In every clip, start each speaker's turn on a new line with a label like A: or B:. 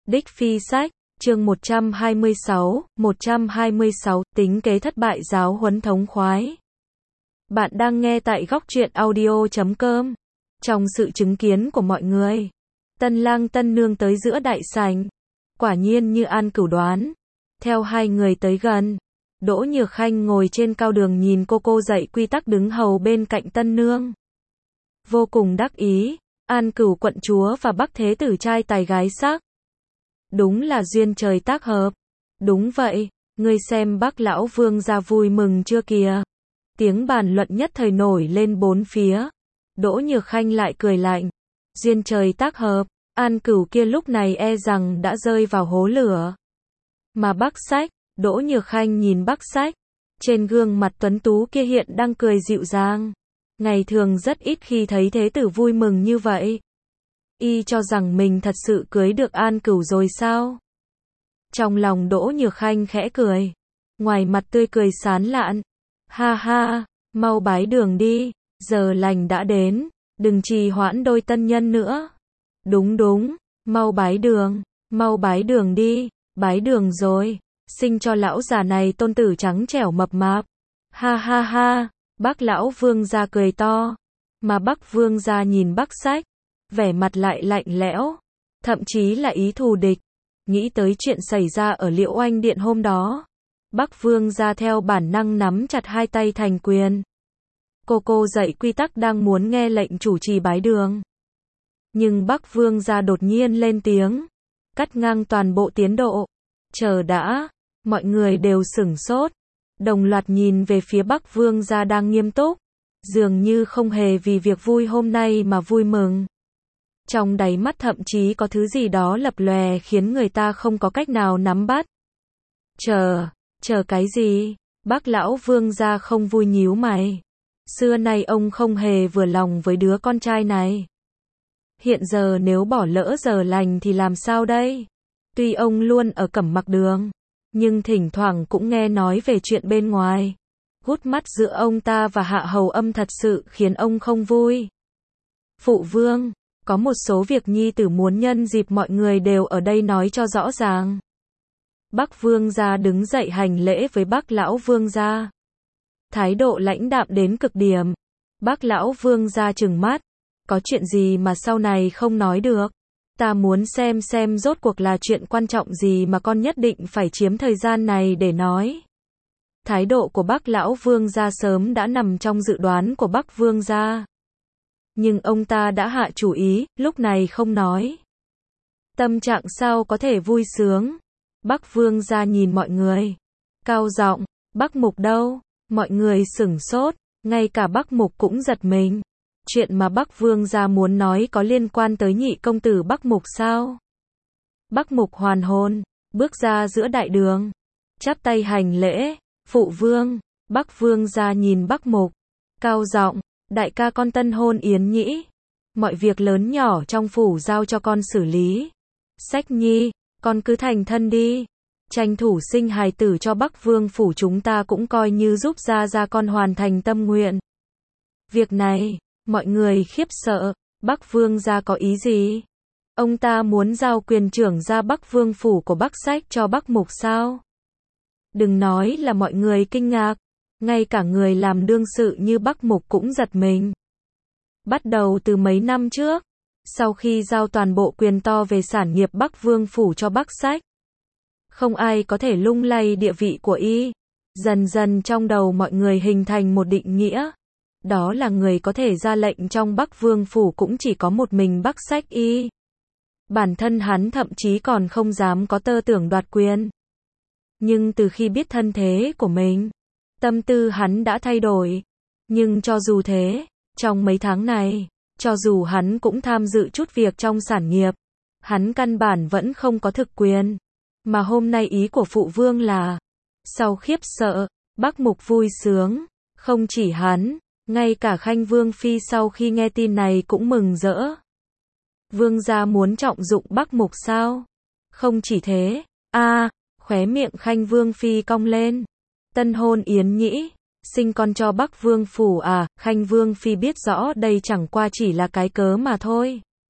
A: Đích Phi Sách, chương 126, tính kế thất bại giáo huấn thống khoái. Bạn đang nghe tại góc truyện audio.com. Trong sự chứng kiến của mọi người, tân lang tân nương tới giữa đại sảnh. Quả nhiên như An Cửu đoán. Theo hai người tới gần, Đỗ Nhược Khanh ngồi trên cao đường nhìn cô dạy quy tắc đứng hầu bên cạnh tân nương. Vô cùng đắc ý, An Cửu quận chúa và Bắc Thế Tử trai tài gái sắc. Đúng là duyên trời tác hợp. Đúng vậy, ngươi xem Bắc lão vương gia vui mừng chưa kìa. Tiếng bàn luận nhất thời nổi lên bốn phía. Đỗ Nhược Khanh lại cười lạnh. Duyên trời tác hợp, An Cửu kia lúc này e rằng đã rơi vào hố lửa. Mà Bắc Sách, Đỗ Nhược Khanh nhìn Bắc Sách, trên gương mặt tuấn tú kia hiện đang cười dịu dàng. Ngày thường rất ít khi thấy thế tử vui mừng như vậy. Y cho rằng mình thật sự cưới được An Cửu rồi sao? Trong lòng Đỗ Nhược Khanh khẽ cười. Ngoài mặt tươi cười sán lạn. Ha ha, mau bái đường đi, giờ lành đã đến, đừng trì hoãn đôi tân nhân nữa. Đúng đúng, mau bái đường đi, bái đường rồi, sinh cho lão già này tôn tử trắng trẻo mập mạp. Ha ha ha, Bắc lão vương gia cười to, mà Bắc vương gia nhìn Bắc Sách, vẻ mặt lại lạnh lẽo, thậm chí là ý thù địch. Nghĩ tới chuyện xảy ra ở Liễu Oanh Điện hôm đó, Bắc vương gia theo bản năng nắm chặt hai tay thành quyền. Cô dạy quy tắc đang muốn nghe lệnh chủ trì bái đường. Nhưng Bắc vương gia đột nhiên lên tiếng, cắt ngang toàn bộ tiến độ. Chờ đã, mọi người đều sửng sốt, đồng loạt nhìn về phía Bắc vương gia đang nghiêm túc, dường như không hề vì việc vui hôm nay mà vui mừng. Trong đáy mắt thậm chí có thứ gì đó lập lòe khiến người ta không có cách nào nắm bắt. Chờ cái gì? Bác lão vương gia không vui nhíu mày. Xưa nay ông không hề vừa lòng với đứa con trai này. Hiện giờ nếu bỏ lỡ giờ lành thì làm sao đây? Tuy ông luôn ở Cẩm Mặc Đường, nhưng thỉnh thoảng cũng nghe nói về chuyện bên ngoài. Gút mắt giữa ông ta và Hạ Hầu Âm thật sự khiến ông không vui. Phụ vương, có một số việc nhi tử muốn nhân dịp mọi người đều ở đây nói cho rõ ràng. Bắc vương gia đứng dậy hành lễ với Bắc lão vương gia. Thái độ lãnh đạm đến cực điểm. Bắc lão vương gia trừng mắt. Có chuyện gì mà sau này không nói được? Ta muốn xem rốt cuộc là chuyện quan trọng gì mà con nhất định phải chiếm thời gian này để nói. Thái độ của Bắc lão vương gia sớm đã nằm trong dự đoán của Bắc vương gia. Nhưng ông ta đã hạ chủ ý, lúc này không nói. Tâm trạng sao có thể vui sướng? Bắc vương gia nhìn mọi người. Cao giọng, Bắc Mục đâu? Mọi người sửng sốt, ngay cả Bắc Mục cũng giật mình. Chuyện mà Bắc vương gia muốn nói có liên quan tới nhị công tử Bắc Mục sao? Bắc Mục hoàn hồn, bước ra giữa đại đường. Chắp tay hành lễ, phụ vương. Bắc vương gia nhìn Bắc Mục. Cao giọng, đại ca con tân hôn Yến Nhĩ. Mọi việc lớn nhỏ trong phủ giao cho con xử lý. Sách nhi, con cứ thành thân đi. Tranh thủ sinh hài tử cho Bắc vương phủ chúng ta cũng coi như giúp gia con hoàn thành tâm nguyện. Việc này, mọi người khiếp sợ. Bắc vương gia có ý gì? Ông ta muốn giao quyền trưởng gia Bắc vương phủ của Bắc Sách cho Bắc Mục sao? Đừng nói là mọi người kinh ngạc. Ngay cả người làm đương sự như Bắc Mục cũng giật mình. Bắt đầu từ mấy năm trước, sau khi giao toàn bộ quyền to về sản nghiệp Bắc vương phủ cho Bắc Sách, không ai có thể lung lay địa vị của y. Dần dần trong đầu mọi người hình thành một định nghĩa. Đó là người có thể ra lệnh trong Bắc vương phủ cũng chỉ có một mình Bắc Sách y. Bản thân hắn thậm chí còn không dám có tơ tưởng đoạt quyền. Nhưng từ khi biết thân thế của mình, tâm tư hắn đã thay đổi. Nhưng cho dù thế, trong mấy tháng này, cho dù hắn cũng tham dự chút việc trong sản nghiệp, hắn căn bản vẫn không có thực quyền. Mà hôm nay ý của phụ vương là, sau khiếp sợ, Bắc Mục vui sướng, không chỉ hắn, ngay cả Khanh Vương Phi sau khi nghe tin này cũng mừng rỡ. Vương gia muốn trọng dụng Bắc Mục sao? Không chỉ thế, khóe miệng Khanh Vương Phi cong lên. Tân hôn Yến Nhĩ, sinh con cho Bắc vương phủ à? Khanh Vương Phi biết rõ đây chẳng qua chỉ là cái cớ mà thôi.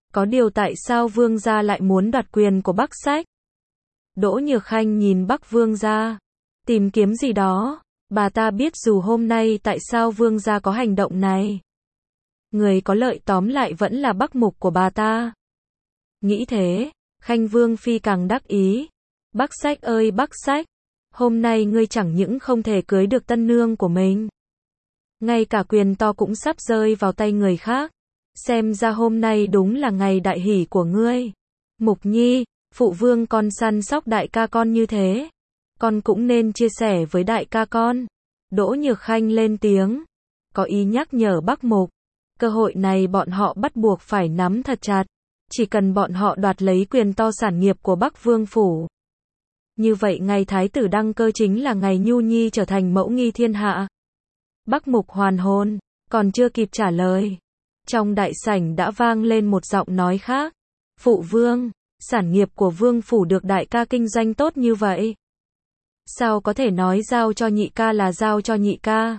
A: Có điều tại sao vương gia lại muốn đoạt quyền của Bắc Sách? Đỗ Nhược Khanh nhìn Bắc vương gia, tìm kiếm gì đó. Bà ta biết dù hôm nay tại sao vương gia có hành động này. Người có lợi tóm lại vẫn là Bắc Mục của bà ta. Nghĩ thế, Khanh Vương Phi càng đắc ý. Bắc Sách ơi Bắc Sách, hôm nay ngươi chẳng những không thể cưới được tân nương của mình, ngay cả quyền to cũng sắp rơi vào tay người khác. Xem ra hôm nay đúng là ngày đại hỷ của ngươi. Mục Nhi, phụ vương con săn sóc đại ca con như thế, con cũng nên chia sẻ với đại ca con. Đỗ Nhược Khanh lên tiếng, có ý nhắc nhở Bắc Mục. Cơ hội này bọn họ bắt buộc phải nắm thật chặt. Chỉ cần bọn họ đoạt lấy quyền to sản nghiệp của Bắc Vương Phủ, như vậy ngày thái tử đăng cơ chính là ngày Nhu Nhi trở thành mẫu nghi thiên hạ. Bắc Mục hoàn hồn, còn chưa kịp trả lời, trong đại sảnh đã vang lên một giọng nói khác. Phụ vương, sản nghiệp của Vương Phủ được đại ca kinh doanh tốt như vậy, sao có thể nói giao cho nhị ca là giao cho nhị ca?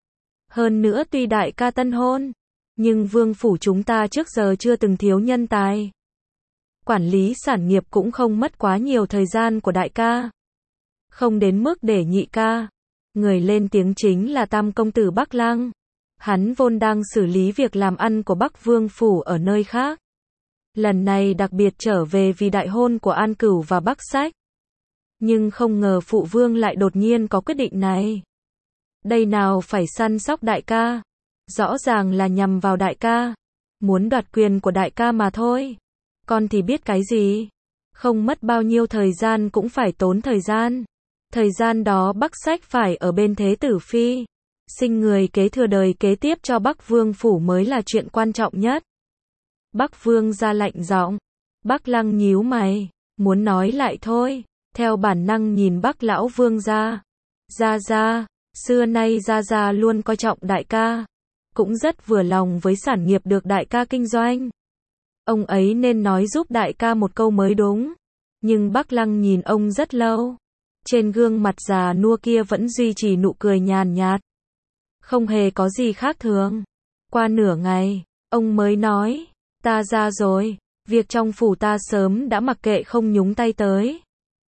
A: Hơn nữa tuy đại ca tân hôn, nhưng Vương Phủ chúng ta trước giờ chưa từng thiếu nhân tài. Quản lý sản nghiệp cũng không mất quá nhiều thời gian của đại ca. Không đến mức để nhị ca. Người lên tiếng chính là Tam công tử Bắc Lăng. Hắn vốn đang xử lý việc làm ăn của Bắc Vương Phủ ở nơi khác. Lần này đặc biệt trở về vì đại hôn của An Cửu và Bắc Sách. Nhưng không ngờ phụ vương lại đột nhiên có quyết định này. Đây nào phải săn sóc đại ca. Rõ ràng là nhằm vào đại ca. Muốn đoạt quyền của đại ca mà thôi. Con thì biết cái gì. Không mất bao nhiêu thời gian cũng phải tốn thời gian. Thời gian đó Bắc Sách phải ở bên Thế Tử Phi. Sinh người kế thừa đời kế tiếp cho Bắc Vương Phủ mới là chuyện quan trọng nhất. Bắc Vương ra lạnh giọng. Bắc Lăng nhíu mày. Muốn nói lại thôi. Theo bản năng nhìn Bắc Lão Vương ra. Ra, xưa nay ra luôn coi trọng đại ca. Cũng rất vừa lòng với sản nghiệp được đại ca kinh doanh. Ông ấy nên nói giúp đại ca một câu mới đúng. Nhưng Bắc Lăng nhìn ông rất lâu. Trên gương mặt già nua kia vẫn duy trì nụ cười nhàn nhạt. Không hề có gì khác thường. Qua nửa ngày, ông mới nói, ta ra rồi, việc trong phủ ta sớm đã mặc kệ không nhúng tay tới.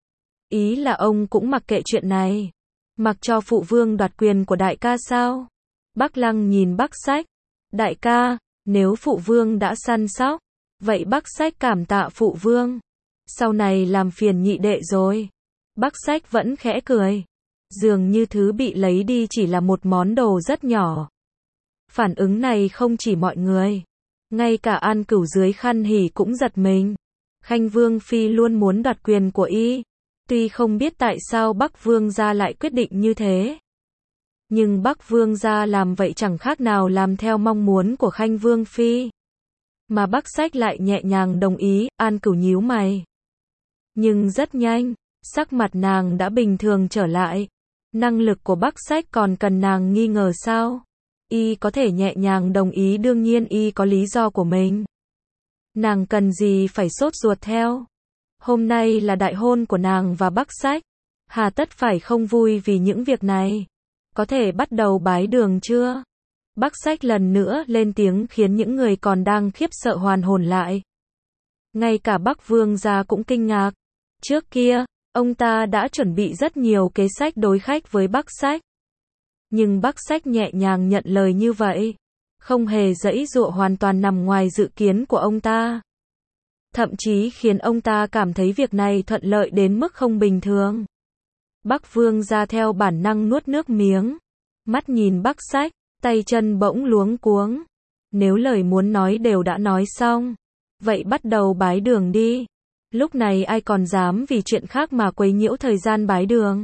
A: Ý là ông cũng mặc kệ chuyện này. Mặc cho phụ vương đoạt quyền của đại ca sao? Bắc Lăng nhìn Bắc Sách. Đại ca, nếu phụ vương đã săn sóc, vậy Bắc Sách cảm tạ phụ vương. Sau này làm phiền nhị đệ rồi. Bắc Sách vẫn khẽ cười. Dường như thứ bị lấy đi chỉ là một món đồ rất nhỏ. Phản ứng này không chỉ mọi người. Ngay cả An Cửu dưới khăn hỉ cũng giật mình. Khanh Vương Phi luôn muốn đoạt quyền của y. Tuy không biết tại sao Bắc Vương gia lại quyết định như thế. Nhưng Bắc Vương gia làm vậy chẳng khác nào làm theo mong muốn của Khanh Vương Phi. Mà Bắc Sách lại nhẹ nhàng đồng ý. An Cửu nhíu mày. Nhưng rất nhanh, sắc mặt nàng đã bình thường trở lại. Năng lực của Bắc Sách còn cần nàng nghi ngờ sao? Y có thể nhẹ nhàng đồng ý, đương nhiên y có lý do của mình. Nàng cần gì phải sốt ruột theo? Hôm nay là đại hôn của nàng và Bắc Sách. Hà tất phải không vui vì những việc này? Có thể bắt đầu bái đường chưa? Bắc Sách lần nữa lên tiếng khiến những người còn đang khiếp sợ hoàn hồn lại. Ngay cả Bắc Vương gia cũng kinh ngạc. Trước kia, ông ta đã chuẩn bị rất nhiều kế sách đối khách với Bắc Sách. Nhưng Bắc Sách nhẹ nhàng nhận lời như vậy. Không hề giãy giụa, hoàn toàn nằm ngoài dự kiến của ông ta. Thậm chí khiến ông ta cảm thấy việc này thuận lợi đến mức không bình thường. Bắc Vương gia theo bản năng nuốt nước miếng. Mắt nhìn Bắc Sách, tay chân bỗng luống cuống. Nếu lời muốn nói đều đã nói xong, vậy bắt đầu bái đường đi. Lúc này ai còn dám vì chuyện khác mà quấy nhiễu thời gian bái đường.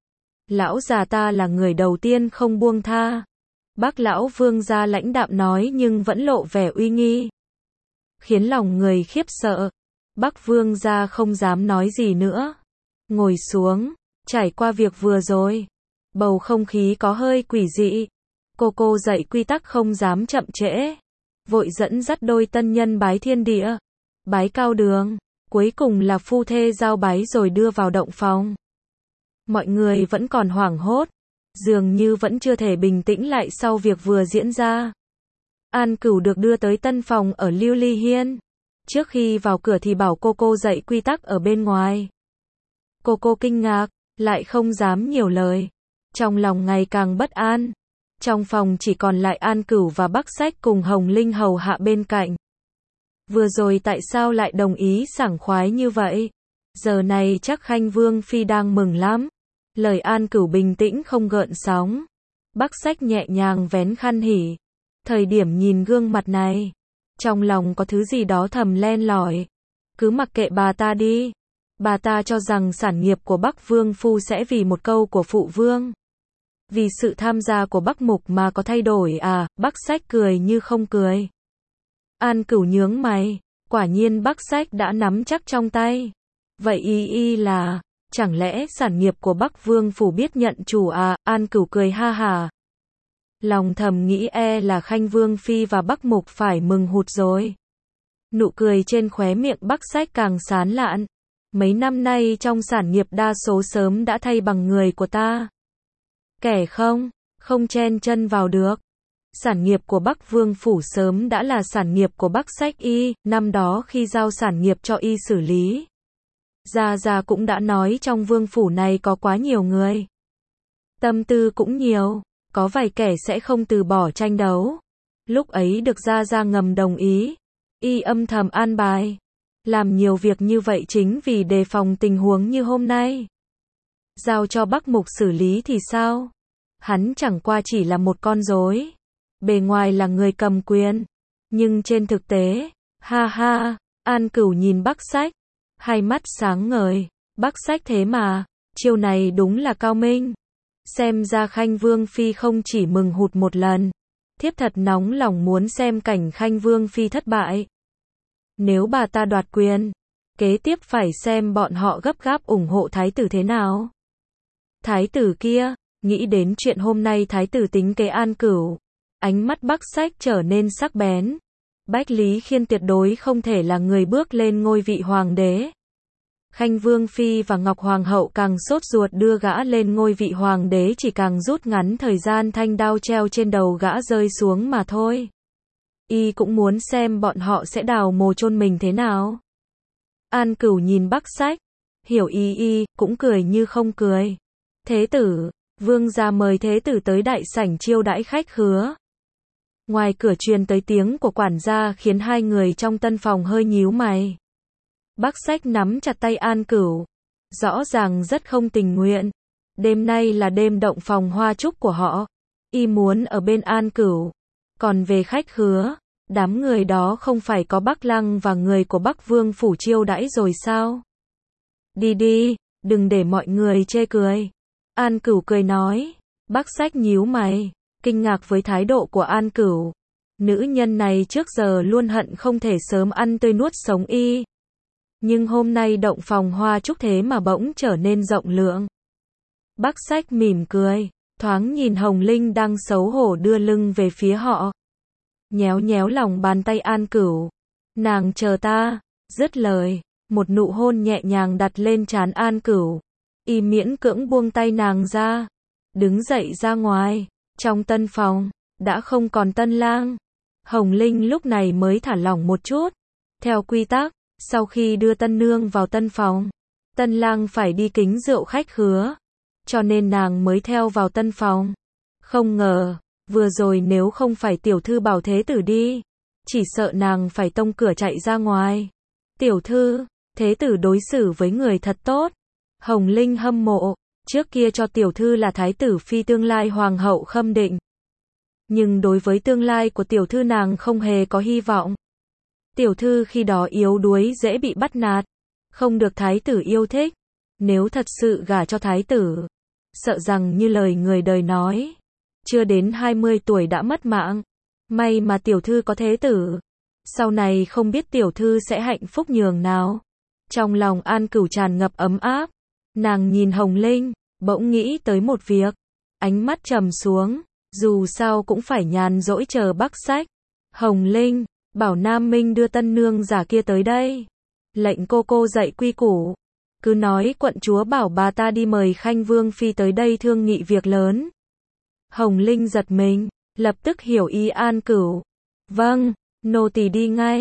A: Lão già ta là người đầu tiên không buông tha. Bác Lão Vương gia lãnh đạm nói nhưng vẫn lộ vẻ uy nghi. Khiến lòng người khiếp sợ. Bắc Vương gia không dám nói gì nữa. Ngồi xuống, trải qua việc vừa rồi. Bầu không khí có hơi quỷ dị. Cô dạy quy tắc không dám chậm trễ. Vội dẫn dắt đôi tân nhân bái thiên địa. Bái cao đường. Cuối cùng là phu thê giao bái rồi đưa vào động phòng. Mọi người vẫn còn hoảng hốt. Dường như vẫn chưa thể bình tĩnh lại sau việc vừa diễn ra. An Cửu được đưa tới tân phòng ở Lưu Ly Hiên. Trước khi vào cửa thì bảo cô dạy quy tắc ở bên ngoài. Cô kinh ngạc, lại không dám nhiều lời. Trong lòng ngày càng bất an. Trong phòng chỉ còn lại An Cửu và Bắc Sách cùng Hồng Linh hầu hạ bên cạnh. Vừa rồi tại sao lại đồng ý sảng khoái như vậy? Giờ này chắc Khanh Vương Phi đang mừng lắm. Lời An Cửu bình tĩnh không gợn sóng. Bắc Sách nhẹ nhàng vén khăn hỉ. Thời điểm nhìn gương mặt này, trong lòng có thứ gì đó thầm len lỏi. Cứ mặc kệ bà ta đi. Bà ta cho rằng sản nghiệp của Bắc Vương Phu sẽ vì một câu của Phụ Vương. Vì sự tham gia của Bắc Mục mà có thay đổi à? Bắc Sách cười như không cười. An Cửu nhướng mày. Quả nhiên Bắc Sách đã nắm chắc trong tay. Vậy y là, chẳng lẽ sản nghiệp của Bắc Vương Phủ biết nhận chủ à? An Cửu cười ha hả. Lòng thầm nghĩ là Khanh Vương Phi và Bắc Mục phải mừng hụt rồi. Nụ cười trên khóe miệng Bắc Sách càng sán lạn. Mấy năm nay trong sản nghiệp đa số sớm đã thay bằng người của ta. Kẻ không chen chân vào được. Sản nghiệp của Bắc Vương Phủ sớm đã là sản nghiệp của Bắc Sách y, năm đó khi giao sản nghiệp cho y xử lý. Gia cũng đã nói trong Vương Phủ này có quá nhiều người. Tâm tư cũng nhiều, có vài kẻ sẽ không từ bỏ tranh đấu. Lúc ấy được Gia ngầm đồng ý, y âm thầm an bài. Làm nhiều việc như vậy chính vì đề phòng tình huống như hôm nay. Giao cho Bắc Mục xử lý thì sao? Hắn chẳng qua chỉ là một con rối. Bề ngoài là người cầm quyền. Nhưng trên thực tế, ha ha, An Cửu nhìn Bắc Sách. Hai mắt sáng ngời. Bắc Sách thế mà, chiêu này đúng là cao minh. Xem ra Khanh Vương Phi không chỉ mừng hụt một lần. Thiếp thật nóng lòng muốn xem cảnh Khanh Vương Phi thất bại. Nếu bà ta đoạt quyền, kế tiếp phải xem bọn họ gấp gáp ủng hộ thái tử thế nào. Thái tử kia, nghĩ đến chuyện hôm nay thái tử tính kế An Cửu. Ánh mắt Bắc Sách trở nên sắc bén. Bách Lý Khiên tuyệt đối không thể là người bước lên ngôi vị hoàng đế. Khanh Vương Phi và Ngọc Hoàng hậu càng sốt ruột đưa gã lên ngôi vị hoàng đế chỉ càng rút ngắn thời gian thanh đao treo trên đầu gã rơi xuống mà thôi. Y cũng muốn xem bọn họ sẽ đào mồ chôn mình thế nào. An Cửu nhìn Bắc Sách, hiểu y cũng cười như không cười. Thế tử, vương gia mời thế tử tới đại sảnh chiêu đãi khách khứa. Ngoài cửa truyền tới tiếng của quản gia khiến hai người trong tân phòng hơi nhíu mày. Bắc Sách nắm chặt tay An Cửu, rõ ràng rất không tình nguyện. Đêm nay là đêm động phòng hoa trúc của họ, y muốn ở bên An Cửu. Còn về khách khứa, đám người đó không phải có Bắc Lăng và người của Bắc Vương Phủ chiêu đãi rồi sao? Đi, đừng để mọi người chê cười. An Cửu cười nói. Bắc Sách nhíu mày, kinh ngạc với thái độ của An Cửu. Nữ nhân này trước giờ luôn hận không thể sớm ăn tươi nuốt sống y. Nhưng hôm nay động phòng hoa trúc thế mà bỗng trở nên rộng lượng. Bắc Sách mỉm cười, thoáng nhìn Hồng Linh đang xấu hổ đưa lưng về phía họ. Nhéo lòng bàn tay An Cửu. Nàng chờ ta, dứt lời, một nụ hôn nhẹ nhàng đặt lên trán An Cửu. Y miễn cưỡng buông tay nàng ra, đứng dậy ra ngoài. Trong tân phòng, đã không còn tân lang. Hồng Linh lúc này mới thả lỏng một chút. Theo quy tắc, sau khi đưa tân nương vào tân phòng, tân lang phải đi kính rượu khách khứa. Cho nên nàng mới theo vào tân phòng. Không ngờ, vừa rồi nếu không phải tiểu thư bảo thế tử đi, chỉ sợ nàng phải tông cửa chạy ra ngoài. Tiểu thư, thế tử đối xử với người thật tốt. Hồng Linh hâm mộ, trước kia cho tiểu thư là thái tử phi tương lai hoàng hậu Khâm Định. Nhưng đối với tương lai của tiểu thư nàng không hề có hy vọng. Tiểu thư khi đó yếu đuối dễ bị bắt nạt, không được thái tử yêu thích. Nếu thật sự gả cho thái tử, sợ rằng như lời người đời nói, chưa đến 20 tuổi đã mất mạng. May mà tiểu thư có thế tử. Sau này không biết tiểu thư sẽ hạnh phúc nhường nào. Trong lòng An Cửu tràn ngập ấm áp. Nàng nhìn Hồng Linh, bỗng nghĩ tới một việc. Ánh mắt trầm xuống, dù sao cũng phải nhàn rỗi chờ Bắc Sách. Hồng Linh, bảo Nam Minh đưa tân nương giả kia tới đây. Lệnh cô dạy quy củ. Cứ nói quận chúa bảo bà ta đi mời Khanh Vương Phi tới đây thương nghị việc lớn. Hồng Linh giật mình, lập tức hiểu ý An Cửu. Vâng, nô tỳ đi ngay.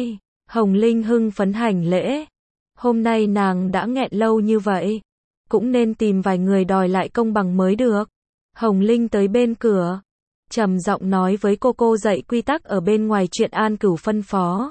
A: Hồng Linh hưng phấn hành lễ. Hôm nay nàng đã nghẹn lâu như vậy, cũng nên tìm vài người đòi lại công bằng mới được. Hồng Linh tới bên cửa, trầm giọng nói với cô dạy quy tắc ở bên ngoài chuyện An Cửu phân phó.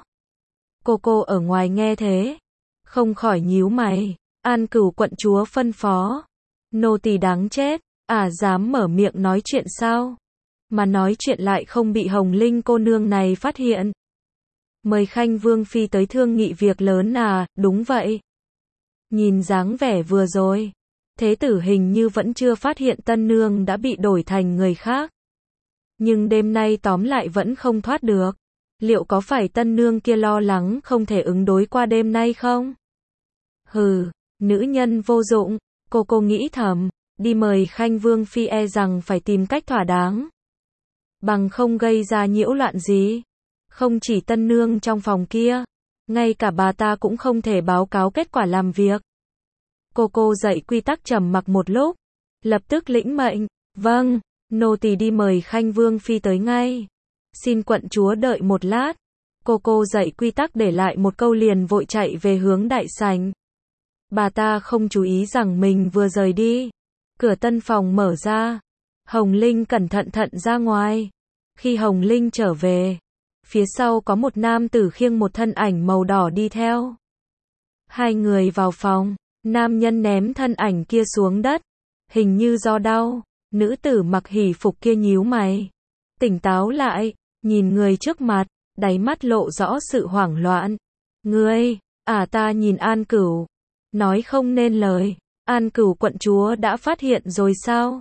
A: Cô ở ngoài nghe thế, không khỏi nhíu mày. An Cửu quận chúa phân phó. Nô tỳ đáng chết, dám mở miệng nói chuyện sao? Mà nói chuyện lại không bị Hồng Linh cô nương này phát hiện. Mời Khanh Vương phi tới thương nghị việc lớn à? Đúng vậy. Nhìn dáng vẻ vừa rồi, thế tử hình như vẫn chưa phát hiện tân nương đã bị đổi thành người khác. Nhưng đêm nay tóm lại vẫn không thoát được. Liệu có phải tân nương kia lo lắng không thể ứng đối qua đêm nay không? Hừ, nữ nhân vô dụng, cô nghĩ thầm, đi mời Khanh Vương phi e rằng phải tìm cách thỏa đáng. Bằng không gây ra nhiễu loạn gì. Không chỉ tân nương trong phòng kia, ngay cả bà ta cũng không thể báo cáo kết quả làm việc. Cô dạy quy tắc trầm mặc một lúc, lập tức lĩnh mệnh. Vâng, nô tỳ đi mời Khanh Vương phi tới ngay. Xin quận chúa đợi một lát. Cô dạy quy tắc để lại một câu liền vội chạy về hướng đại sảnh. Bà ta không chú ý rằng mình vừa rời đi. Cửa tân phòng mở ra. Hồng Linh cẩn thận ra ngoài. Khi Hồng Linh trở về, phía sau có một nam tử khiêng một thân ảnh màu đỏ đi theo. Hai người vào phòng, nam nhân ném thân ảnh kia xuống đất. Hình như do đau, nữ tử mặc hỉ phục kia nhíu mày. Tỉnh táo lại, nhìn người trước mặt, đáy mắt lộ rõ sự hoảng loạn. Ngươi, ta nhìn An Cửu. Nói không nên lời, An Cửu quận chúa đã phát hiện rồi sao?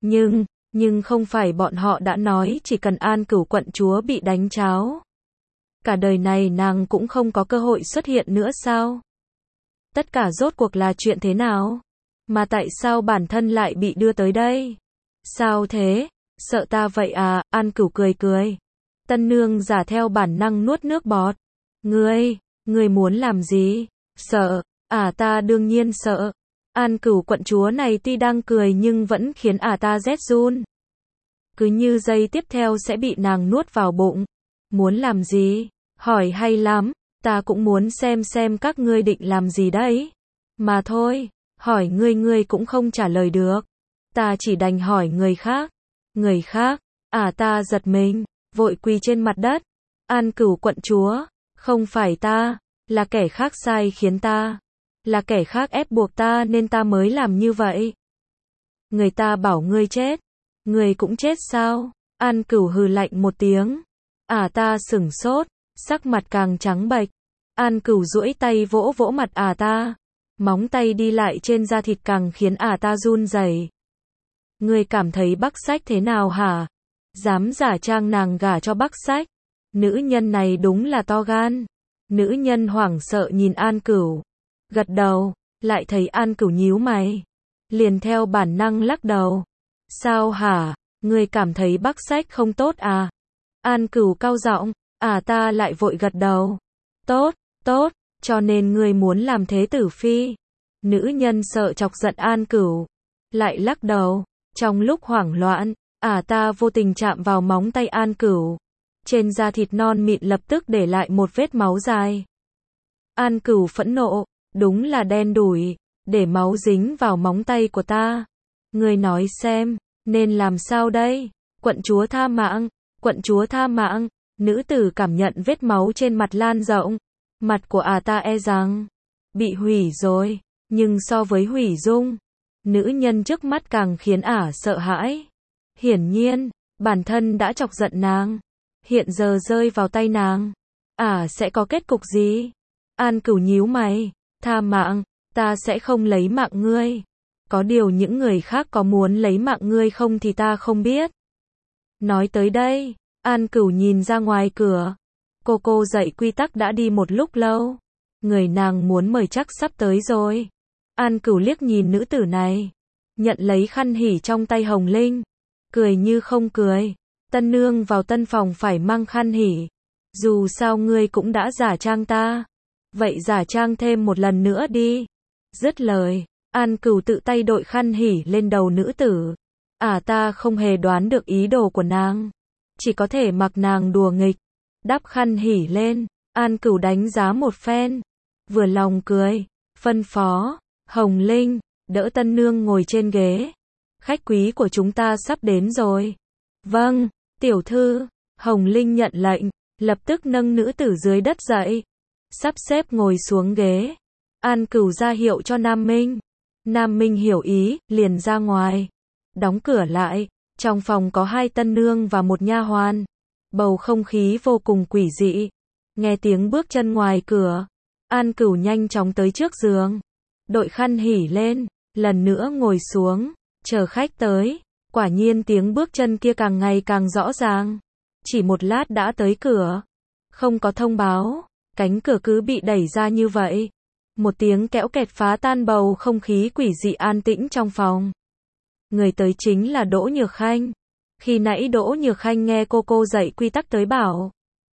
A: Nhưng không phải bọn họ đã nói chỉ cần An Cửu quận chúa bị đánh cháo, cả đời này nàng cũng không có cơ hội xuất hiện nữa sao? Tất cả rốt cuộc là chuyện thế nào? Mà tại sao bản thân lại bị đưa tới đây? Sao thế? Sợ ta vậy à? An Cửu cười. Tân nương giả theo bản năng nuốt nước bọt. Ngươi muốn làm gì? Sợ? Ta đương nhiên sợ. An Cửu quận chúa này tuy đang cười nhưng vẫn khiến ta rét run. Cứ như giây tiếp theo sẽ bị nàng nuốt vào bụng. Muốn làm gì? Hỏi hay lắm, ta cũng muốn xem các ngươi định làm gì đấy. Mà thôi, hỏi ngươi cũng không trả lời được. Ta chỉ đành hỏi người khác. Người khác? Ta giật mình, vội quỳ trên mặt đất. An Cửu quận chúa, không phải ta, là kẻ khác sai khiến ta. Là kẻ khác ép buộc ta nên ta mới làm như vậy. Người ta bảo ngươi chết, ngươi cũng chết sao? An Cửu hừ lạnh một tiếng. Ta sửng sốt, sắc mặt càng trắng bệch. An Cửu duỗi tay vỗ mặt ta. Móng tay đi lại trên da thịt càng khiến ta run rẩy. Ngươi cảm thấy Bắc Sách thế nào hả? Dám giả trang nàng gả cho Bắc Sách. Nữ nhân này đúng là to gan. Nữ nhân hoảng sợ nhìn An Cửu. Gật đầu, lại thấy An Cửu nhíu mày. Liền theo bản năng lắc đầu. Sao hả? Ngươi cảm thấy Bắc Sách không tốt à? An Cửu cau giọng, ta lại vội gật đầu. Tốt, cho nên ngươi muốn làm thế tử phi. Nữ nhân sợ chọc giận An Cửu, lại lắc đầu. Trong lúc hoảng loạn, ta vô tình chạm vào móng tay An Cửu. Trên da thịt non mịn lập tức để lại một vết máu dài. An Cửu phẫn nộ, đúng là đen đủi, để máu dính vào móng tay của ta. Ngươi nói xem, nên làm sao đây? Quận chúa tha mạng, nữ tử cảm nhận vết máu trên mặt lan rộng. Mặt của ta e rằng bị hủy rồi, nhưng so với hủy dung, nữ nhân trước mắt càng khiến sợ hãi. Hiển nhiên, bản thân đã chọc giận nàng. Hiện giờ rơi vào tay nàng, sẽ có kết cục gì? An Cửu nhíu mày, tha mạng, ta sẽ không lấy mạng ngươi. Có điều những người khác có muốn lấy mạng ngươi không thì ta không biết. Nói tới đây, An Cửu nhìn ra ngoài cửa. Cô dạy quy tắc đã đi một lúc lâu. Người nàng muốn mời chắc sắp tới rồi. An Cửu liếc nhìn nữ tử này, nhận lấy khăn hỉ trong tay Hồng Linh, cười như không cười. Tân nương vào tân phòng phải mang khăn hỉ. Dù sao ngươi cũng đã giả trang ta, vậy giả trang thêm một lần nữa đi. Dứt lời, An Cửu tự tay đội khăn hỉ lên đầu nữ tử. Ta không hề đoán được ý đồ của nàng, chỉ có thể mặc nàng đùa nghịch, đắp khăn hỉ lên. An Cửu đánh giá một phen, vừa lòng cười, phân phó, Hồng Linh, đỡ tân nương ngồi trên ghế. Khách quý của chúng ta sắp đến rồi. Vâng, tiểu thư. Hồng Linh nhận lệnh, lập tức nâng nữ tử dưới đất dậy, sắp xếp ngồi xuống ghế. An Cửu ra hiệu cho Nam Minh. Nam Minh hiểu ý, liền ra ngoài, đóng cửa lại. Trong phòng có 2 tân nương và 1 nha hoàn. Bầu không khí vô cùng quỷ dị. Nghe tiếng bước chân ngoài cửa, An Cửu nhanh chóng tới trước giường, đội khăn hỉ lên, lần nữa ngồi xuống, chờ khách tới. Quả nhiên tiếng bước chân kia càng ngày càng rõ ràng. Chỉ một lát đã tới cửa, không có thông báo, cánh cửa cứ bị đẩy ra như vậy. Một tiếng kẽo kẹt phá tan bầu không khí quỷ dị an tĩnh trong phòng. Người tới chính là Đỗ Nhược Khanh. Khi nãy Đỗ Nhược Khanh nghe cô dạy quy tắc tới bảo,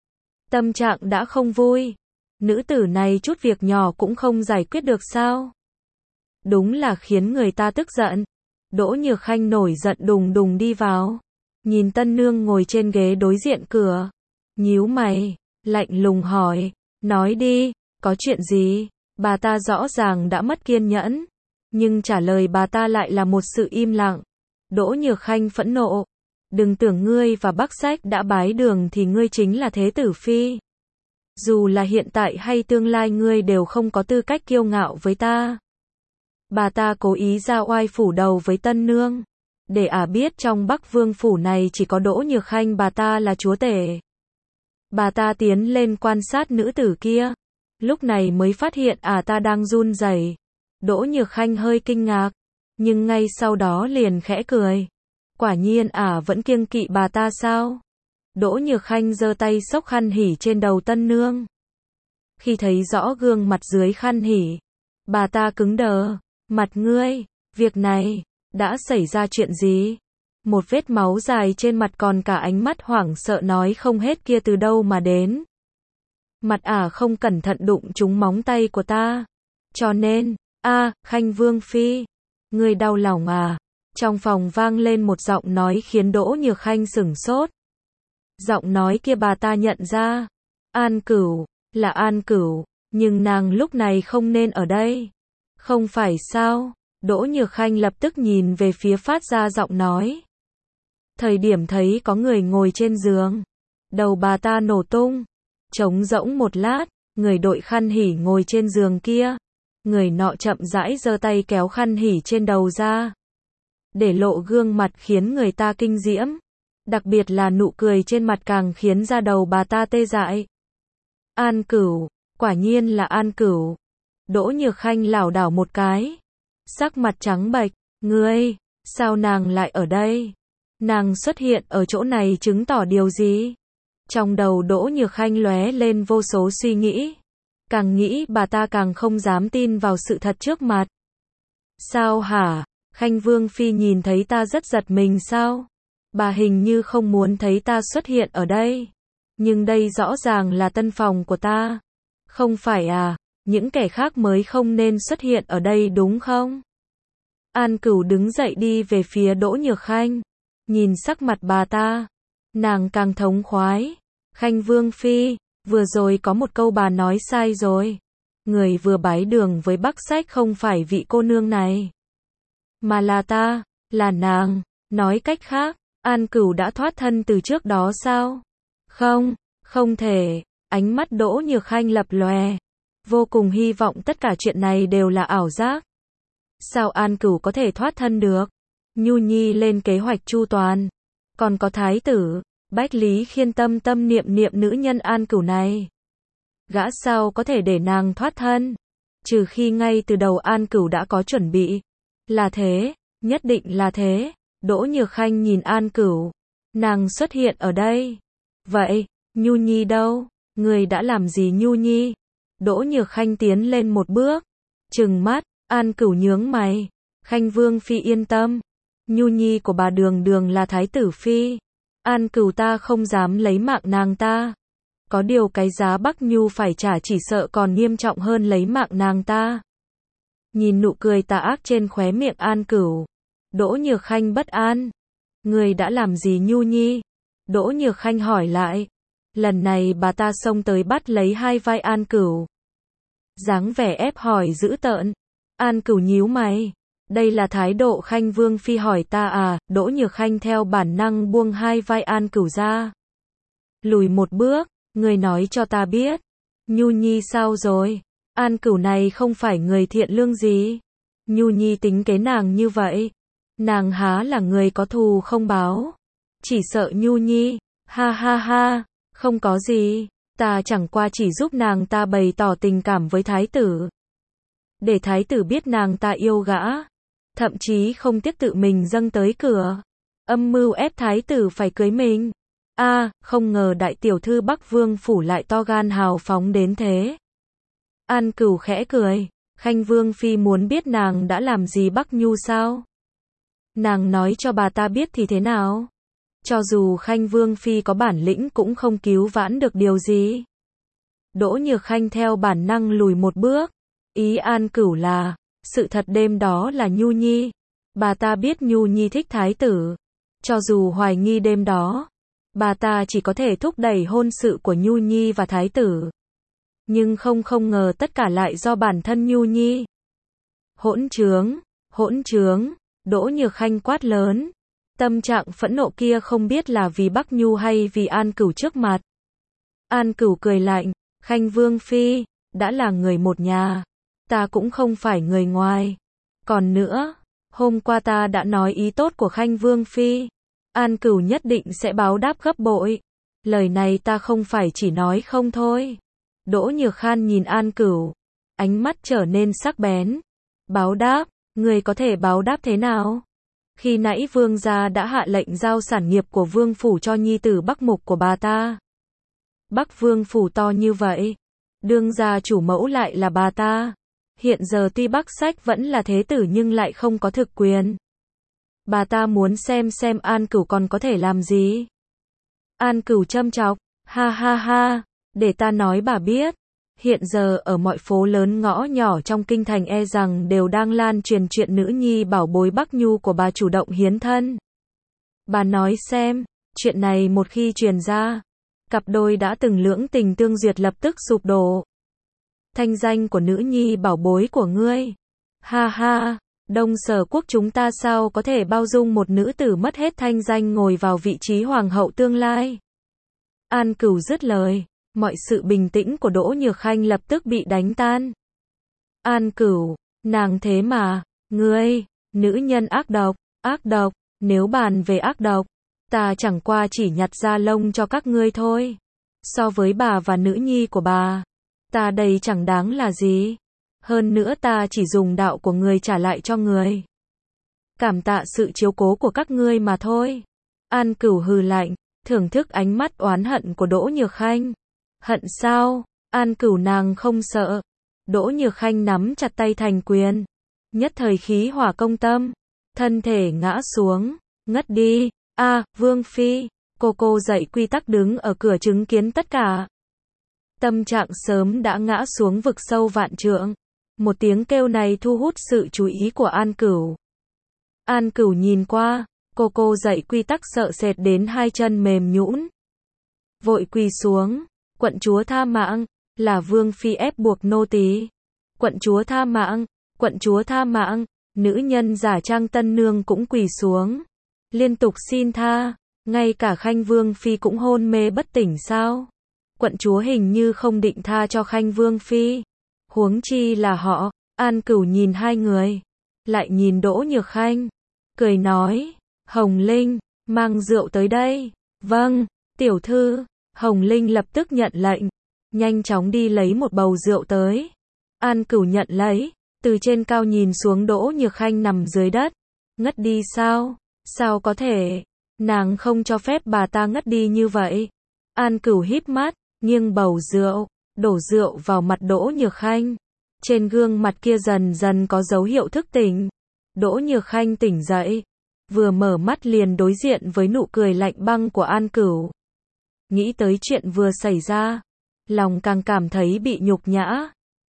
A: tâm trạng đã không vui. Nữ tử này chút việc nhỏ cũng không giải quyết được sao? Đúng là khiến người ta tức giận. Đỗ Nhược Khanh nổi giận đùng đùng đi vào, nhìn tân nương ngồi trên ghế đối diện cửa, nhíu mày, lạnh lùng hỏi, nói đi, có chuyện gì? Bà ta rõ ràng đã mất kiên nhẫn, nhưng trả lời bà ta lại là một sự im lặng. Đỗ Nhược Khanh phẫn nộ, đừng tưởng ngươi và Bắc Sách đã bái đường thì ngươi chính là thế tử phi. Dù là hiện tại hay tương lai ngươi đều không có tư cách kiêu ngạo với ta. Bà ta cố ý ra oai phủ đầu với tân nương, để biết trong Bắc Vương phủ này chỉ có Đỗ Nhược Khanh bà ta là chúa tể. Bà ta tiến lên quan sát nữ tử kia, lúc này mới phát hiện ta đang run rẩy. Đỗ Nhược Khanh hơi kinh ngạc, nhưng ngay sau đó liền khẽ cười. Quả nhiên vẫn kiêng kỵ bà ta sao? Đỗ Nhược Khanh giơ tay xốc khăn hỉ trên đầu tân nương. Khi thấy rõ gương mặt dưới khăn hỉ, bà ta cứng đờ. Mặt ngươi, việc này, đã xảy ra chuyện gì? Một vết máu dài trên mặt còn cả ánh mắt hoảng sợ nói không hết kia từ đâu mà đến. Mặt không cẩn thận đụng trúng móng tay của ta. Cho nên, Khanh Vương Phi, ngươi đau lòng à? Trong phòng vang lên một giọng nói khiến Đỗ Nhược Khanh sửng sốt. Giọng nói kia bà ta nhận ra. An Cửu, là An Cửu, nhưng nàng lúc này không nên ở đây. Không phải sao? Đỗ Nhược Khanh lập tức nhìn về phía phát ra giọng nói. Thời điểm thấy có người ngồi trên giường, đầu bà ta nổ tung, trống rỗng một lát, người đội khăn hỉ ngồi trên giường kia. Người nọ chậm rãi giơ tay kéo khăn hỉ trên đầu ra, để lộ gương mặt khiến người ta kinh diễm. Đặc biệt là nụ cười trên mặt càng khiến da đầu bà ta tê dại. An Cửu, quả nhiên là An Cửu. Đỗ Nhược Khanh lảo đảo một cái, sắc mặt trắng bệch, ngươi, sao nàng lại ở đây? Nàng xuất hiện ở chỗ này chứng tỏ điều gì? Trong đầu Đỗ Nhược Khanh lóe lên vô số suy nghĩ. Càng nghĩ bà ta càng không dám tin vào sự thật trước mặt. Sao hả? Khanh Vương Phi nhìn thấy ta rất giật mình sao? Bà hình như không muốn thấy ta xuất hiện ở đây. Nhưng đây rõ ràng là tân phòng của ta. Không phải những kẻ khác mới không nên xuất hiện ở đây đúng không? An Cửu đứng dậy đi về phía Đỗ Nhược Khanh. Nhìn sắc mặt bà ta, nàng càng thống khoái. Khanh Vương Phi, vừa rồi có một câu bà nói sai rồi. Người vừa bái đường với Bắc Sách không phải vị cô nương này, mà là ta, là nàng. Nói cách khác, An Cửu đã thoát thân từ trước đó sao? Không, không thể. Ánh mắt Đỗ Nhược Khanh lập lòe, vô cùng hy vọng tất cả chuyện này đều là ảo giác. Sao An Cửu có thể thoát thân được? Nhu Nhi lên kế hoạch chu toàn, còn có thái tử Bách Lý Khiên tâm niệm nữ nhân An Cửu này. Gã sao có thể để nàng thoát thân? Trừ khi ngay từ đầu An Cửu đã có chuẩn bị. Là thế, nhất định là thế. Đỗ Nhược Khanh nhìn An Cửu, nàng xuất hiện ở đây. Vậy, Nhu Nhi đâu? Người đã làm gì Nhu Nhi? Đỗ Nhược Khanh tiến lên một bước, trừng mắt. An Cửu nhướng mày. Khanh Vương Phi yên tâm, Nhu Nhi của bà đường đường là thái tử phi. An Cửu ta không dám lấy mạng nàng ta. Có điều cái giá Bắc Nhu phải trả chỉ sợ còn nghiêm trọng hơn lấy mạng nàng ta. Nhìn nụ cười tà ác trên khóe miệng An Cửu, Đỗ Nhược Khanh bất an. Người đã làm gì Nhu Nhi? Đỗ Nhược Khanh hỏi lại. Lần này bà ta xông tới bắt lấy hai vai An Cửu. Dáng vẻ ép hỏi dữ tợn. An Cửu nhíu mày. Đây là thái độ Khanh Vương Phi hỏi ta à? Đỗ Nhược Khanh theo bản năng buông hai vai An Cửu ra. Lùi một bước, người nói cho ta biết. Nhu Nhi sao rồi? An Cửu này không phải người thiện lương gì. Nhu Nhi tính kế nàng như vậy. Nàng há là người có thù không báo. Chỉ sợ Nhu Nhi. Ha ha ha, không có gì. Ta chẳng qua chỉ giúp nàng ta bày tỏ tình cảm với thái tử. Để thái tử biết nàng ta yêu gã. Thậm chí không tiếc tự mình dâng tới cửa. Âm mưu ép thái tử phải cưới mình. Không ngờ đại tiểu thư Bắc Vương phủ lại to gan hào phóng đến thế. An Cửu khẽ cười. Khanh Vương Phi muốn biết nàng đã làm gì Bắc Nhu sao? Nàng nói cho bà ta biết thì thế nào? Cho dù Khanh Vương Phi có bản lĩnh cũng không cứu vãn được điều gì. Đỗ Nhược Khanh theo bản năng lùi một bước. Ý An Cửu là, sự thật đêm đó là Nhu Nhi. Bà ta biết Nhu Nhi thích thái tử. Cho dù hoài nghi đêm đó, bà ta chỉ có thể thúc đẩy hôn sự của Nhu Nhi và thái tử. Nhưng không ngờ tất cả lại do bản thân Nhu Nhi. Hỗn trướng, Đỗ Nhược Khanh quát lớn. Tâm trạng phẫn nộ kia không biết là vì Bắc Nhu hay vì An Cửu trước mặt. An Cửu cười lạnh. Khanh Vương Phi, đã là người một nhà. Ta cũng không phải người ngoài. Còn nữa, hôm qua ta đã nói ý tốt của Khanh Vương Phi. An Cửu nhất định sẽ báo đáp gấp bội. Lời này ta không phải chỉ nói không thôi. Đỗ Nhược Khan nhìn An Cửu. Ánh mắt trở nên sắc bén. Báo đáp, người có thể báo đáp thế nào? Khi nãy vương gia đã hạ lệnh giao sản nghiệp của vương phủ cho nhi tử Bắc Mục của bà ta. Bắc Vương phủ to như vậy. Đương gia chủ mẫu lại là bà ta. Hiện giờ tuy Bắc Sách vẫn là thế tử nhưng lại không có thực quyền. Bà ta muốn xem An Cửu còn có thể làm gì. An Cửu châm chọc. Ha ha ha, để ta nói bà biết. Hiện giờ ở mọi phố lớn ngõ nhỏ trong kinh thành e rằng đều đang lan truyền chuyện nữ nhi bảo bối Bắc Nhu của bà chủ động hiến thân. Bà nói xem, chuyện này một khi truyền ra, cặp đôi đã từng lưỡng tình tương duyệt lập tức sụp đổ. Thanh danh của nữ nhi bảo bối của ngươi. Ha ha, Đông Sở quốc chúng ta sao có thể bao dung một nữ tử mất hết thanh danh ngồi vào vị trí hoàng hậu tương lai. An Cửu dứt lời. Mọi sự bình tĩnh của Đỗ Nhược Khanh lập tức bị đánh tan. An Cửu, nàng thế mà, ngươi, nữ nhân ác độc, nếu bàn về ác độc, ta chẳng qua chỉ nhặt da lông cho các ngươi thôi. So với bà và nữ nhi của bà, ta đây chẳng đáng là gì. Hơn nữa ta chỉ dùng đạo của người trả lại cho người. Cảm tạ sự chiếu cố của các ngươi mà thôi. An Cửu hừ lạnh, thưởng thức ánh mắt oán hận của Đỗ Nhược Khanh. Hận sao? An Cửu nàng không sợ. Đỗ Nhược Khanh nắm chặt tay thành quyền. Nhất thời khí hỏa công tâm. Thân thể ngã xuống. Ngất đi. Vương Phi. Cô dậy quy tắc đứng ở cửa chứng kiến tất cả. Tâm trạng sớm đã ngã xuống vực sâu vạn trượng. Một tiếng kêu này thu hút sự chú ý của An Cửu. An Cửu nhìn qua. Cô dậy quy tắc sợ sệt đến hai chân mềm nhũn. Vội quỳ xuống. Quận chúa tha mạng, là Vương Phi ép buộc nô tỳ. Quận chúa tha mạng, nữ nhân giả trang tân nương cũng quỳ xuống. Liên tục xin tha, ngay cả Khanh Vương Phi cũng hôn mê bất tỉnh sao? Quận chúa hình như không định tha cho Khanh Vương Phi. Huống chi là họ. An Cửu nhìn hai người, lại nhìn Đỗ Nhược Khanh, cười nói, Hồng Linh, mang rượu tới đây. Vâng, tiểu thư. Hồng Linh lập tức nhận lệnh, nhanh chóng đi lấy một bầu rượu tới. An Cửu nhận lấy, từ trên cao nhìn xuống Đỗ Nhược Khanh nằm dưới đất. Ngất đi sao? Sao có thể? Nàng không cho phép bà ta ngất đi như vậy. An Cửu híp mắt, nghiêng bầu rượu, đổ rượu vào mặt Đỗ Nhược Khanh. Trên gương mặt kia dần dần có dấu hiệu thức tỉnh. Đỗ Nhược Khanh tỉnh dậy, vừa mở mắt liền đối diện với nụ cười lạnh băng của An Cửu. Nghĩ tới chuyện vừa xảy ra, lòng càng cảm thấy bị nhục nhã.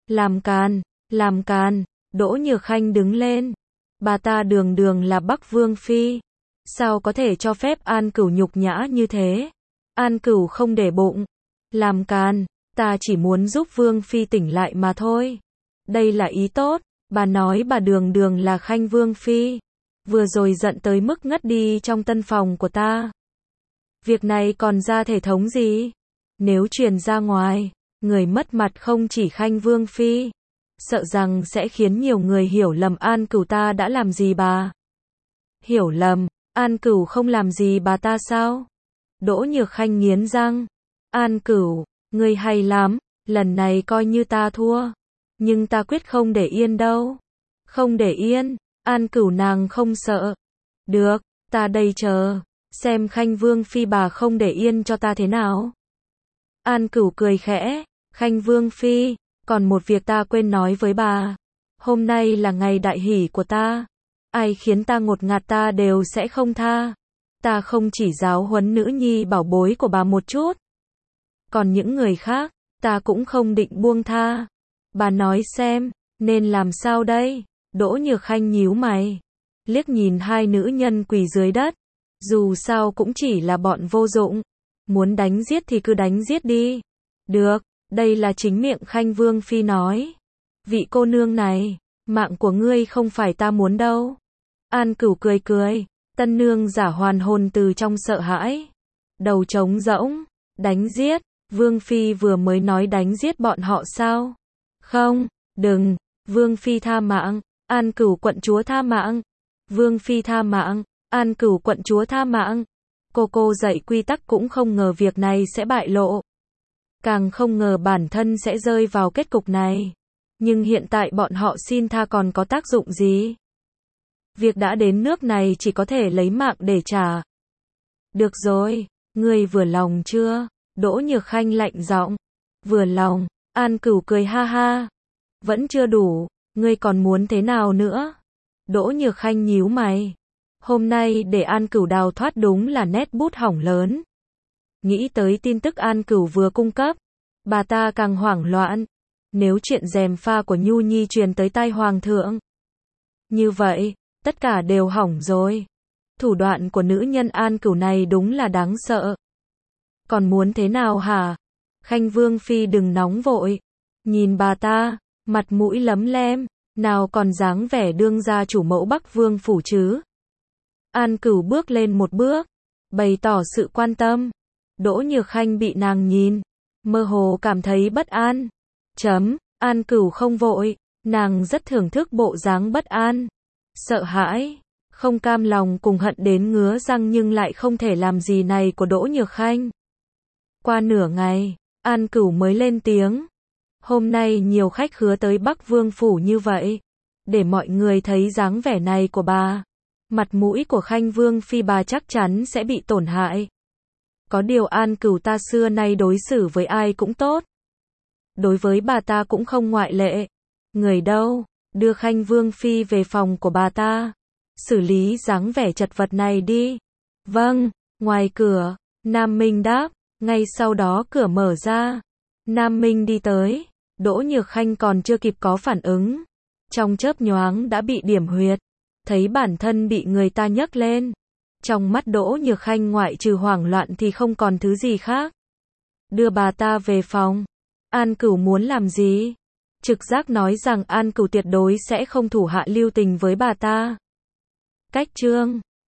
A: Làm càn, Đỗ Nhược Khanh đứng lên. Bà ta đường là Bắc Vương Phi. Sao có thể cho phép An Cửu nhục nhã như thế? An Cửu không để bụng, Làm càn, ta chỉ muốn giúp Vương Phi tỉnh lại mà thôi. Đây là ý tốt, bà nói bà Đường Đường là Khanh Vương Phi. Vừa rồi giận tới mức ngất đi trong tân phòng của ta. Việc này còn ra thể thống gì? Nếu truyền ra ngoài, người mất mặt không chỉ Khanh Vương Phi, sợ rằng sẽ khiến nhiều người hiểu lầm An Cửu ta đã làm gì bà. Hiểu lầm, An Cửu không làm gì bà ta sao? Đỗ Nhược Khanh nghiến răng. An Cửu, ngươi hay lắm, lần này coi như ta thua. Nhưng ta quyết không để yên đâu. Không để yên, An Cửu nàng không sợ. Được, ta đây chờ, xem Khanh Vương Phi bà không để yên cho ta thế nào. An Cửu cười khẽ, Khanh Vương Phi, còn một việc ta quên nói với bà. Hôm nay là ngày đại hỷ của ta. Ai khiến ta ngột ngạt ta đều sẽ không tha. Ta không chỉ giáo huấn nữ nhi bảo bối của bà một chút. Còn những người khác, ta cũng không định buông tha. Bà nói xem, nên làm sao đây? Đỗ Nhược Khanh nhíu mày, liếc nhìn hai nữ nhân quỳ dưới đất. Dù sao cũng chỉ là bọn vô dụng. Muốn đánh giết thì cứ đánh giết đi. Được, đây là chính miệng Khanh Vương Phi nói. Vị cô nương này, mạng của ngươi không phải ta muốn đâu. An Cửu cười cười, tân nương giả hoàn hồn từ trong sợ hãi. Đầu trống rỗng, đánh giết, Vương Phi vừa mới nói đánh giết bọn họ sao? Không, đừng, Vương Phi tha mạng, An Cửu quận chúa tha mạng. Vương Phi tha mạng, An Cửu quận chúa tha mạng. Cô dạy quy tắc cũng không ngờ việc này sẽ bại lộ. Càng không ngờ bản thân sẽ rơi vào kết cục này. Nhưng hiện tại bọn họ xin tha còn có tác dụng gì? Việc đã đến nước này chỉ có thể lấy mạng để trả. Được rồi, ngươi vừa lòng chưa? Đỗ Nhược Khanh lạnh giọng. Vừa lòng, An Cửu cười ha ha. Vẫn chưa đủ, ngươi còn muốn thế nào nữa? Đỗ Nhược Khanh nhíu mày. Hôm nay để An Cửu đào thoát đúng là nét bút hỏng lớn. Nghĩ tới tin tức An Cửu vừa cung cấp, bà ta càng hoảng loạn. Nếu chuyện gièm pha của Nhu Nhi truyền tới tai Hoàng thượng, như vậy, tất cả đều hỏng rồi. Thủ đoạn của nữ nhân An Cửu này đúng là đáng sợ. Còn muốn thế nào hả? Khanh Vương Phi đừng nóng vội. Nhìn bà ta, mặt mũi lấm lem, nào còn dáng vẻ đương gia chủ mẫu Bắc Vương phủ chứ. An Cửu bước lên một bước, bày tỏ sự quan tâm. Đỗ Nhược Khanh bị nàng nhìn, mơ hồ cảm thấy bất an. An Cửu không vội, nàng rất thưởng thức bộ dáng bất an, sợ hãi, không cam lòng cùng hận đến ngứa răng nhưng lại không thể làm gì này của Đỗ Nhược Khanh. Qua nửa ngày, An Cửu mới lên tiếng. Hôm nay nhiều khách khứa tới Bắc Vương phủ như vậy, để mọi người thấy dáng vẻ này của bà, mặt mũi của Khanh Vương Phi bà chắc chắn sẽ bị tổn hại. Có điều An Cửu ta xưa nay đối xử với ai cũng tốt. Đối với bà ta cũng không ngoại lệ. Người đâu, đưa Khanh Vương Phi về phòng của bà ta. Xử lý dáng vẻ chật vật này đi. Vâng, ngoài cửa, Nam Minh đáp, ngay sau đó cửa mở ra. Nam Minh đi tới, Đỗ Nhược Khanh còn chưa kịp có phản ứng. Trong chớp nhoáng đã bị điểm huyệt, thấy bản thân bị người ta nhấc lên. Trong mắt Đỗ Nhược Khanh ngoại trừ hoảng loạn thì không còn thứ gì khác. Đưa bà ta về phòng. An Cửu muốn làm gì? Trực giác nói rằng An Cửu tuyệt đối sẽ không thủ hạ lưu tình với bà ta. Cách chương